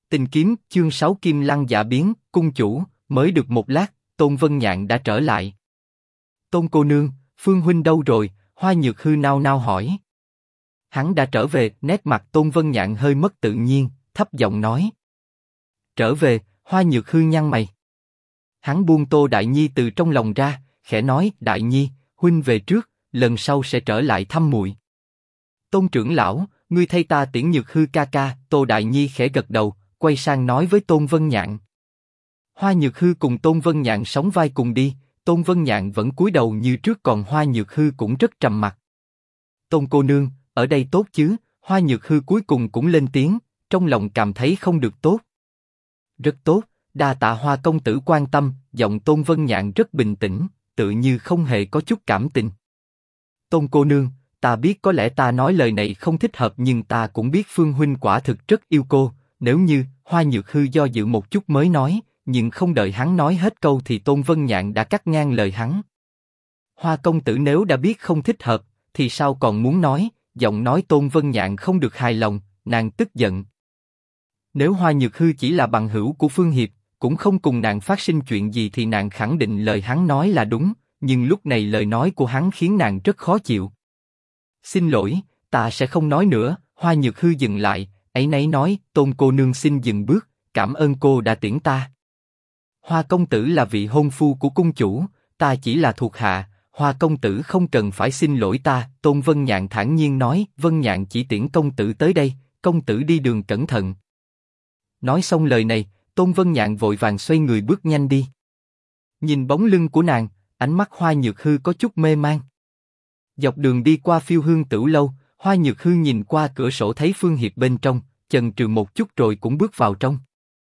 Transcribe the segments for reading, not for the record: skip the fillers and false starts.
Tình kiếm, chương 6 Kim Lăng Dạ Biến, cung chủ, mới được một lát, Tôn Vân Nhạn đã trở lại. Tôn cô nương, Phương huynh đâu rồi? Hoa Nhược Hư nao nao hỏi. Hắn đã trở về, nét mặt Tôn Vân Nhạn hơi mất tự nhiên, thấp giọng nói. Trở về, Hoa Nhược Hư nhăn mày. Hắn buông Tô Đại Nhi từ trong lòng ra, khẽ nói, Đại Nhi, huynh về trước, lần sau sẽ trở lại thăm muội. Tôn trưởng lão, ngươi thay ta tiễn Nhược Hư ca ca. Tô Đại Nhi khẽ gật đầu, quay sang nói với Tôn Vân Nhạn. Hoa Nhược Hư cùng Tôn Vân Nhạn sóng vai cùng đi, Tôn Vân Nhạn vẫn cúi đầu như trước, còn Hoa Nhược Hư cũng rất trầm mặc. Tôn cô nương, ở đây tốt chứ? Hoa Nhược Hư cuối cùng cũng lên tiếng, trong lòng cảm thấy không được tốt. Rất tốt, đa tạ Hoa công tử quan tâm. Giọng Tôn Vân Nhạn rất bình tĩnh, tự như không hề có chút cảm tình. Tôn cô nương, ta biết có lẽ ta nói lời này không thích hợp, nhưng ta cũng biết Phương huynh quả thực rất yêu cô. Nếu như, Hoa Nhược Hư do dự một chút mới nói, nhưng không đợi hắn nói hết câu thì Tôn Vân Nhạn đã cắt ngang lời hắn. Hoa công tử nếu đã biết không thích hợp, thì sao còn muốn nói? Giọng nói Tôn Vân Nhạn không được hài lòng, nàng tức giận. Nếu Hoa Nhược Hư chỉ là bằng hữu của Phương Hiệp, cũng không cùng nàng phát sinh chuyện gì thì nàng khẳng định lời hắn nói là đúng, nhưng lúc này lời nói của hắn khiến nàng rất khó chịu. Xin lỗi, ta sẽ không nói nữa. Hoa Nhược Hư dừng lại, áy náy nói, Tôn cô nương xin dừng bước, cảm ơn cô đã tiễn ta. Hoa công tử là vị hôn phu của cung chủ, ta chỉ là thuộc hạ, Hoa công tử không cần phải xin lỗi ta. Tôn Vân Nhạn thản nhiên nói, Vân Nhạn chỉ tiễn công tử tới đây, công tử đi đường cẩn thận. Nói xong lời này, Tôn Vân Nhạn vội vàng xoay người bước nhanh đi. Nhìn bóng lưng của nàng, ánh mắt Hoa Nhược Hư có chút mê man. Dọc đường đi qua Phiêu Hương Tửu lâu, Hoa Nhược Hư nhìn qua cửa sổ thấy Phương Hiệp bên trong, chần chừ một chút rồi cũng bước vào trong.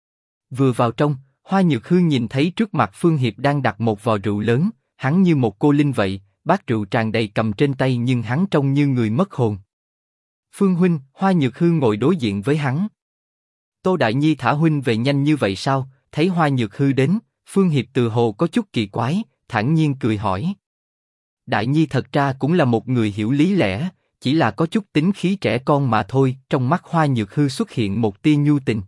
Vừa vào trong, Hoa Nhược Hư nhìn thấy trước mặt Phương Hiệp đang đặt một vò rượu lớn, hắn như một cô linh vậy, bát rượu tràn đầy cầm trên tay nhưng hắn trông như người mất hồn. Phương huynh, Hoa Nhược Hư ngồi đối diện với hắn. Tô Đại Nhi thả huynh về nhanh như vậy sao? Thấy Hoa Nhược Hư đến, Phương Hiệp từ hồ có chút kỳ quái, thản nhiên cười hỏi. Đại Nhi thật ra cũng là một người hiểu lý lẽ, chỉ là có chút tính khí trẻ con mà thôi. Trong mắt Hoa Nhược Hư xuất hiện một tia nhu tình.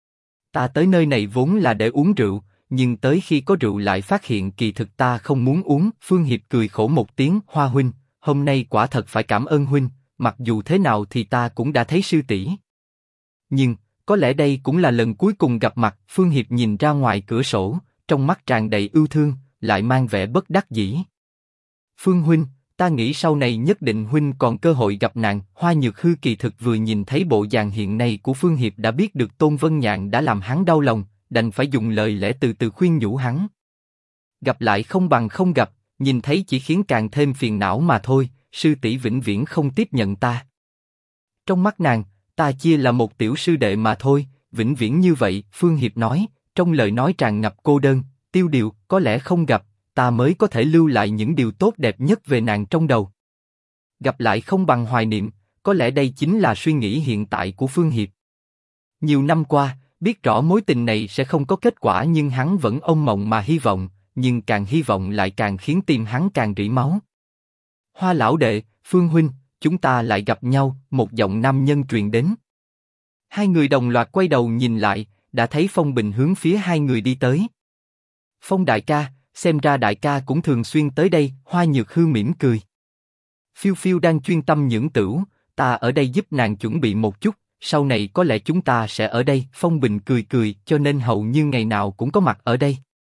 Ta tới nơi này vốn là để uống rượu, nhưng tới khi có rượu lại phát hiện kỳ thực ta không muốn uống. Phương Hiệp cười khổ một tiếng, Hoa huynh, hôm nay quả thật phải cảm ơn huynh, mặc dù thế nào thì ta cũng đã thấy sư tỷ. Nhưng, có lẽ đây cũng là lần cuối cùng gặp mặt. Phương Hiệp nhìn ra ngoài cửa sổ, trong mắt tràn đầy yêu thương, lại mang vẻ bất đắc dĩ. Phương huynh, ta nghĩ sau này nhất định huynh còn cơ hội gặp nàng. Hoa Nhược Hư kỳ thực vừa nhìn thấy bộ dạng hiện nay của Phương Hiệp đã biết được Tôn Vân Nhạn đã làm hắn đau lòng, đành phải dùng lời lẽ từ từ khuyên nhủ hắn. Gặp lại không bằng không gặp, nhìn thấy chỉ khiến càng thêm phiền não mà thôi. Sư tỷ vĩnh viễn không tiếp nhận ta. Trong mắt nàng, ta chia là một tiểu sư đệ mà thôi, vĩnh viễn như vậy. Phương Hiệp nói, trong lời nói tràn ngập cô đơn, tiêu điều. Có lẽ không gặp, ta mới có thể lưu lại những điều tốt đẹp nhất về nàng trong đầu. Gặp lại không bằng hoài niệm, có lẽ đây chính là suy nghĩ hiện tại của Phương Hiệp. Nhiều năm qua, biết rõ mối tình này sẽ không có kết quả nhưng hắn vẫn ôm mộng mà hy vọng, nhưng càng hy vọng lại càng khiến tim hắn càng rỉ máu. Hoa lão đệ, Phương huynh, chúng ta lại gặp nhau. Một giọng nam nhân truyền đến. Hai người đồng loạt quay đầu nhìn lại, đã thấy Phong Bình hướng phía hai người đi tới. Phong đại ca, xem ra đại ca cũng thường xuyên tới đây. Hoa Nhược Hư mỉm cười. Phiêu Phiêu đang chuyên tâm nhưỡng tửu, ta ở đây giúp nàng chuẩn bị một chút, sau này có lẽ chúng ta sẽ ở đây. Phong Bình cười cười, cho nên hầu như ngày nào cũng có mặt ở đây.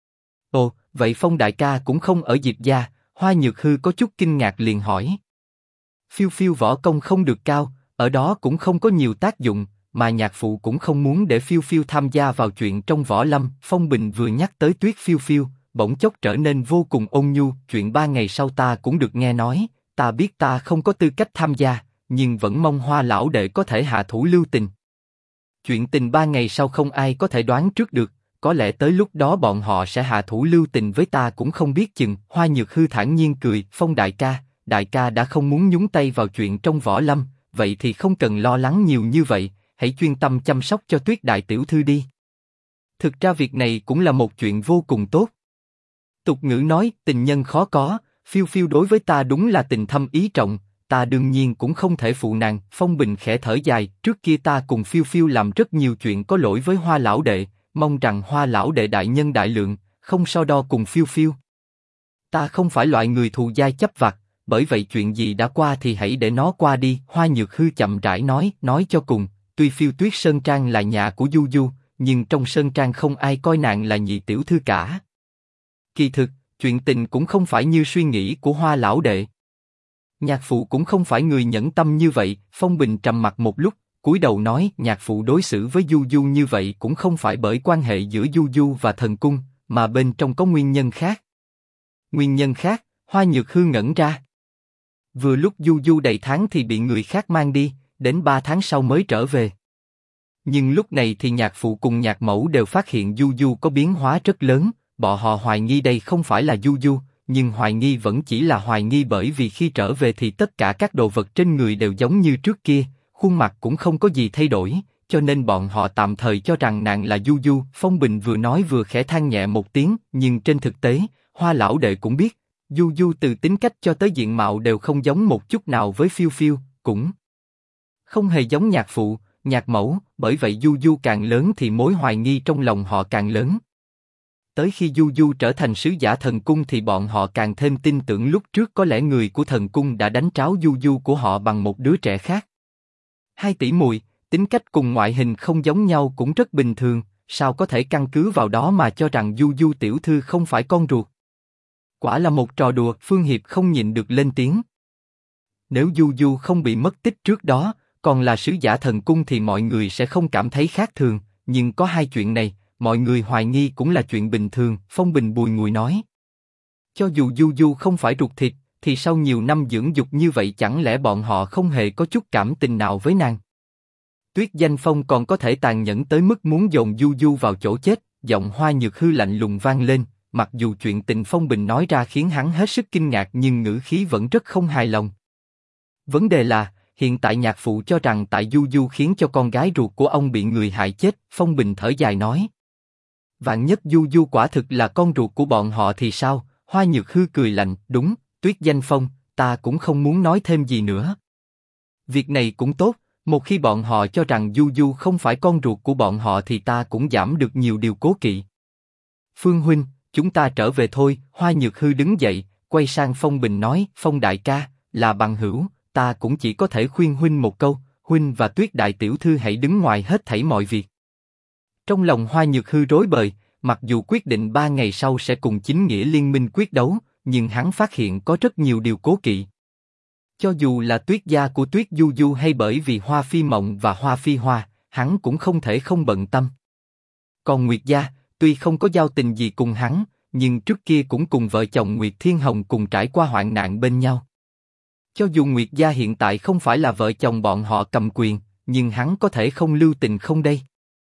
Ồ, vậy Phong đại ca cũng không ở Diệp gia? Hoa Nhược Hư có chút kinh ngạc liền hỏi. Phiêu Phiêu võ công không được cao, ở đó cũng không có nhiều tác dụng, mà nhạc phụ cũng không muốn để Phiêu Phiêu tham gia vào chuyện trong võ lâm. Phong Bình vừa nhắc tới Tuyết Phiêu Phiêu, bỗng chốc trở nên vô cùng ôn nhu. Chuyện 3 ngày sau ta cũng được nghe nói, ta biết ta không có tư cách tham gia, nhưng vẫn mong Hoa lão đệ có thể hạ thủ lưu tình. Chuyện tình 3 ngày sau không ai có thể đoán trước được, có lẽ tới lúc đó bọn họ sẽ hạ thủ lưu tình với ta cũng không biết chừng. Hoa Nhược Hư thản nhiên cười, Phong đại ca đã không muốn nhúng tay vào chuyện trong võ lâm, vậy thì không cần lo lắng nhiều như vậy, hãy chuyên tâm chăm sóc cho Tuyết đại tiểu thư đi. Thực ra việc này cũng là một chuyện vô cùng tốt. Tục ngữ nói, tình nhân khó có, Phiêu Phiêu đối với ta đúng là tình thâm ý trọng, ta đương nhiên cũng không thể phụ nàng. Phong Bình khẽ thở dài, trước kia ta cùng Phiêu Phiêu làm rất nhiều chuyện có lỗi với Hoa lão đệ, mong rằng Hoa lão đệ đại nhân đại lượng, không so đo cùng Phiêu Phiêu. Ta không phải loại người thù dai chấp vặt, bởi vậy chuyện gì đã qua thì hãy để nó qua đi. Hoa Nhược Hư chậm rãi nói cho cùng, tuy Phiêu Tuyết Sơn Trang là nhà của Du Du, nhưng trong Sơn Trang không ai coi nàng là nhị tiểu thư cả. Kỳ thực, chuyện tình cũng không phải như suy nghĩ của Hoa lão đệ. Nhạc phụ cũng không phải người nhẫn tâm như vậy. Phong Bình trầm mặc một lúc, cúi đầu nói, nhạc phụ đối xử với Du Du như vậy cũng không phải bởi quan hệ giữa Du Du và thần cung, mà bên trong có nguyên nhân khác. Nguyên nhân khác? Hoa Nhược Hư ngẩn ra. Vừa lúc Du Du đầy tháng thì bị người khác mang đi, đến 3 tháng sau mới trở về. Nhưng lúc này thì nhạc phụ cùng nhạc mẫu đều phát hiện Du Du có biến hóa rất lớn, bọn họ hoài nghi đây không phải là Du Du, nhưng hoài nghi vẫn chỉ là hoài nghi, bởi vì khi trở về thì tất cả các đồ vật trên người đều giống như trước kia, khuôn mặt cũng không có gì thay đổi, cho nên bọn họ tạm thời cho rằng nàng là Du Du. Phong Bình vừa nói vừa khẽ than nhẹ một tiếng, nhưng trên thực tế, Hoa lão đệ cũng biết, Du Du từ tính cách cho tới diện mạo đều không giống một chút nào với Phiêu Phiêu, cũng không hề giống nhạc phụ, nhạc mẫu, bởi vậy Du Du càng lớn thì mối hoài nghi trong lòng họ càng lớn. Tới khi Du Du trở thành sứ giả thần cung thì bọn họ càng thêm tin tưởng lúc trước có lẽ người của thần cung đã đánh tráo Du Du của họ bằng một đứa trẻ khác. Hai tỷ muội, tính cách cùng ngoại hình không giống nhau cũng rất bình thường, sao có thể căn cứ vào đó mà cho rằng Du Du tiểu thư không phải con ruột? Quả là một trò đùa. Phương Hiệp không nhịn được lên tiếng. Nếu Du Du không bị mất tích trước đó, còn là sứ giả thần cung thì mọi người sẽ không cảm thấy khác thường, nhưng có hai chuyện này, mọi người hoài nghi cũng là chuyện bình thường. Phong Bình bùi ngùi nói. Cho dù Du Du không phải ruột thịt, thì sau nhiều năm dưỡng dục như vậy chẳng lẽ bọn họ không hề có chút cảm tình nào với nàng? Tuyết Danh Phong còn có thể tàn nhẫn tới mức muốn dồn Du Du vào chỗ chết. Giọng Hoa Nhược Hư lạnh lùng vang lên, mặc dù chuyện tình Phong Bình nói ra khiến hắn hết sức kinh ngạc nhưng ngữ khí vẫn rất không hài lòng. Vấn đề là, hiện tại nhạc phụ cho rằng tại Du Du khiến cho con gái ruột của ông bị người hại chết. Phong Bình thở dài nói. Vạn nhất Du Du quả thực là con ruột của bọn họ thì sao? Hoa Nhược Hư cười lạnh, đúng, Tuyết Danh Phong, ta cũng không muốn nói thêm gì nữa. Việc này cũng tốt, một khi bọn họ cho rằng Du Du không phải con ruột của bọn họ thì ta cũng giảm được nhiều điều cố kỵ. Phương huynh, chúng ta trở về thôi. Hoa Nhược Hư đứng dậy, quay sang Phong Bình nói, Phong đại ca, là bằng hữu, ta cũng chỉ có thể khuyên huynh một câu, huynh và Tuyết đại tiểu thư hãy đứng ngoài hết thảy mọi việc. Trong lòng Hoa Nhược Hư rối bời, mặc dù quyết định 3 ngày sau sẽ cùng chính nghĩa liên minh quyết đấu, nhưng hắn phát hiện có rất nhiều điều cố kỵ. Cho dù là Tuyết gia của Tuyết Du Du hay bởi vì Hoa Phi Mộng và Hoa Phi Hoa, hắn cũng không thể không bận tâm. Còn Nguyệt gia, tuy không có giao tình gì cùng hắn, nhưng trước kia cũng cùng vợ chồng Nguyệt Thiên Hồng cùng trải qua hoạn nạn bên nhau. Cho dù Nguyệt gia hiện tại không phải là vợ chồng bọn họ cầm quyền, nhưng hắn có thể không lưu tình không đây?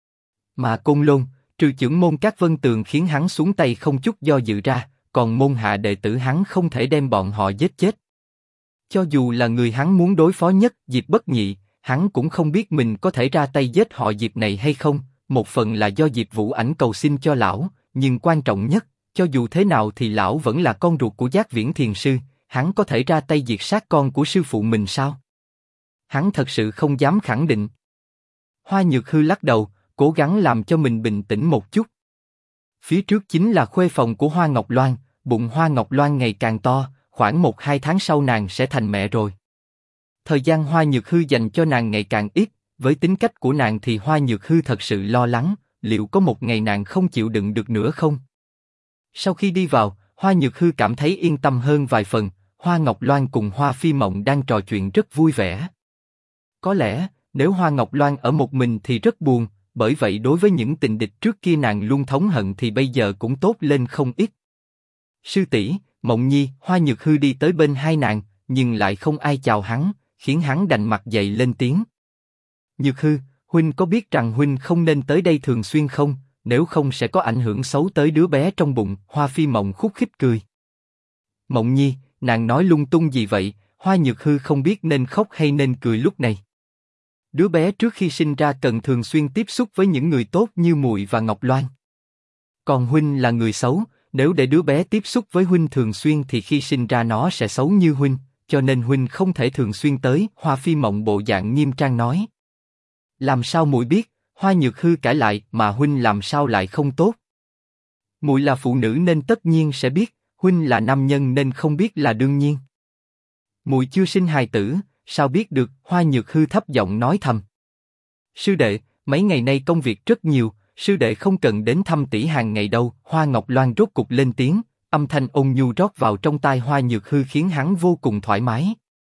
Mà Côn Lôn, trừ trưởng môn Các Vân Tường khiến hắn xuống tay không chút do dự ra, còn môn hạ đệ tử hắn không thể đem bọn họ giết chết. Cho dù là người hắn muốn đối phó nhất, Diệp Bất Nhị, hắn cũng không biết mình có thể ra tay giết họ Diệp này hay không. Một phần là do Diệp Vũ Ảnh cầu xin cho lão, nhưng quan trọng nhất, cho dù thế nào thì lão vẫn là con ruột của Giác Viễn Thiền sư, hắn có thể ra tay diệt sát con của sư phụ mình sao? Hắn thật sự không dám khẳng định. Hoa Nhược Hư lắc đầu, cố gắng làm cho mình bình tĩnh một chút. Phía trước chính là khuê phòng của Hoa Ngọc Loan, bụng Hoa Ngọc Loan ngày càng to, khoảng 1-2 tháng sau nàng sẽ thành mẹ rồi. Thời gian Hoa Nhược Hư dành cho nàng ngày càng ít, với tính cách của nàng thì Hoa Nhược Hư thật sự lo lắng, liệu có một ngày nàng không chịu đựng được nữa không? Sau khi đi vào, Hoa Nhược Hư cảm thấy yên tâm hơn vài phần. Hoa Ngọc Loan cùng Hoa Phi Mộng đang trò chuyện rất vui vẻ. Có lẽ, nếu Hoa Ngọc Loan ở một mình thì rất buồn, bởi vậy đối với những tình địch trước kia nàng luôn thống hận thì bây giờ cũng tốt lên không ít. Sư tỷ, Mộng Nhi, Hoa Nhược Hư đi tới bên hai nàng, nhưng lại không ai chào hắn, khiến hắn đành mặt dày lên tiếng. Nhược Hư, huynh có biết rằng huynh không nên tới đây thường xuyên không? Nếu không sẽ có ảnh hưởng xấu tới đứa bé trong bụng. Hoa Phi Mộng khúc khích cười. Mộng Nhi, nàng nói lung tung gì vậy? Hoa Nhược Hư không biết nên khóc hay nên cười lúc này. Đứa bé trước khi sinh ra cần thường xuyên tiếp xúc với những người tốt như muội và Ngọc Loan. Còn huynh là người xấu, nếu để đứa bé tiếp xúc với huynh thường xuyên thì khi sinh ra nó sẽ xấu như huynh, cho nên huynh không thể thường xuyên tới. Hoa Phi Mộng bộ dạng nghiêm trang nói. Làm sao muội biết? Hoa Nhược Hư cãi lại, mà huynh làm sao lại không tốt? Muội là phụ nữ nên tất nhiên sẽ biết, huynh là nam nhân nên không biết là đương nhiên. Muội chưa sinh hài tử, sao biết được? Hoa Nhược Hư thấp giọng nói thầm. Sư đệ, mấy ngày nay công việc rất nhiều, sư đệ không cần đến thăm tỷ hàng ngày đâu. Hoa Ngọc Loan rốt cục lên tiếng, âm thanh ôn nhu rót vào trong tai Hoa Nhược Hư khiến hắn vô cùng thoải mái.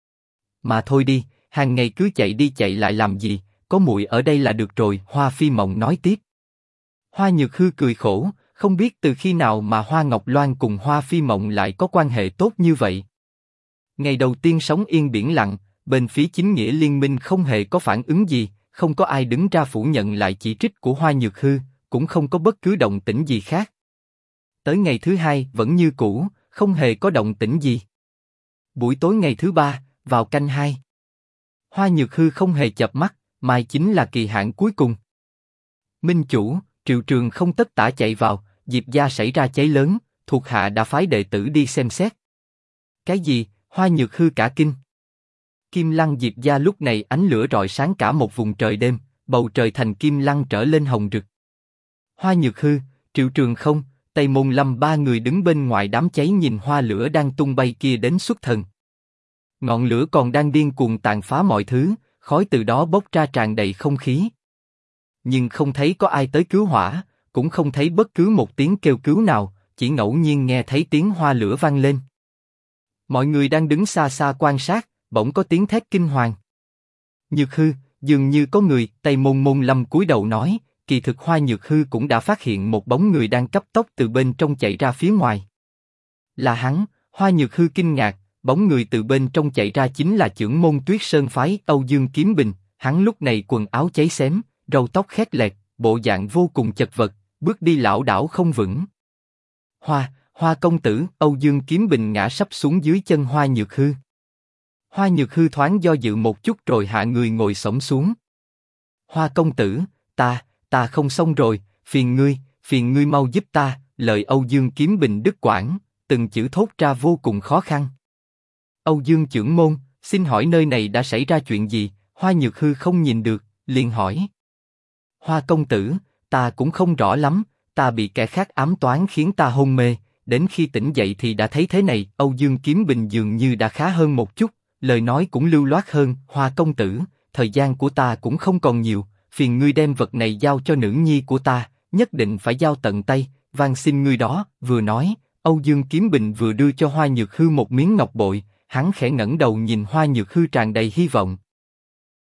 Mà thôi đi, hàng ngày cứ chạy đi chạy lại làm gì, có muội ở đây là được rồi. Hoa Phi Mộng nói tiếp. Hoa Nhược Hư cười khổ, không biết từ khi nào mà Hoa Ngọc Loan cùng Hoa Phi Mộng lại có quan hệ tốt như vậy. Ngày đầu tiên sống yên biển lặng, bên phía chính nghĩa liên minh không hề có phản ứng gì, không có ai đứng ra phủ nhận lại chỉ trích của Hoa Nhược Hư, cũng không có bất cứ động tĩnh gì khác. Tới ngày thứ hai vẫn như cũ, không hề có động tĩnh gì. Buổi tối ngày thứ ba, vào canh 2. Hoa Nhược Hư không hề chợp mắt, mai chính là kỳ hạn cuối cùng. Minh chủ, Triệu Trường không tất tả chạy vào, Diệp gia xảy ra cháy lớn, thuộc hạ đã phái đệ tử đi xem xét. Cái gì? Hoa Nhược Hư cả kinh. Kim Lăng Diệp gia lúc này ánh lửa rọi sáng cả một vùng trời đêm, bầu trời thành kim lăng trở lên hồng rực. Hoa Nhược Hư, Triệu Trường không, Tây Môn Lâm ba người đứng bên ngoài đám cháy nhìn hoa lửa đang tung bay kia đến xuất thần. Ngọn lửa còn đang điên cuồng tàn phá mọi thứ, khói từ đó bốc ra tràn đầy không khí. Nhưng không thấy có ai tới cứu hỏa, cũng không thấy bất cứ một tiếng kêu cứu nào, chỉ ngẫu nhiên nghe thấy tiếng hoa lửa vang lên. Mọi người đang đứng xa xa quan sát, bỗng có tiếng thét kinh hoàng. Nhược Hư, dường như có người. Tây Môn Lâm cúi đầu nói, kỳ thực Hoa Nhược Hư cũng đã phát hiện một bóng người đang cấp tốc từ bên trong chạy ra phía ngoài. Là hắn. Hoa Nhược Hư kinh ngạc, bóng người từ bên trong chạy ra chính là trưởng môn Tuyết Sơn phái Âu Dương Kiếm Bình. Hắn lúc này quần áo cháy xém, râu tóc khét lẹt, bộ dạng vô cùng chật vật, bước đi lảo đảo không vững. Hoa công tử. Âu Dương Kiếm Bình ngã sấp xuống dưới chân Hoa Nhược Hư. Hoa Nhược Hư thoáng do dự một chút rồi hạ người ngồi xổm xuống. Hoa công tử, ta không xong rồi, phiền ngươi mau giúp ta. Lời Âu Dương Kiếm Bình đứt quãng, từng chữ thốt ra vô cùng khó khăn. Âu Dương trưởng môn, xin hỏi nơi này đã xảy ra chuyện gì? Hoa Nhược Hư không nhìn được, liền hỏi. Hoa công tử, ta cũng không rõ lắm, ta bị kẻ khác ám toán khiến ta hôn mê, đến khi tỉnh dậy thì đã thấy thế này. Âu Dương Kiếm Bình dường như đã khá hơn một chút, lời nói cũng lưu loát hơn. Hoa công tử, thời gian của ta cũng không còn nhiều, phiền ngươi đem vật này giao cho nữ nhi của ta, nhất định phải giao tận tay, van xin ngươi đó. Vừa nói, Âu Dương Kiếm Bình vừa đưa cho Hoa Nhược Hư một miếng ngọc bội, hắn khẽ ngẩng đầu nhìn Hoa Nhược Hư tràn đầy hy vọng.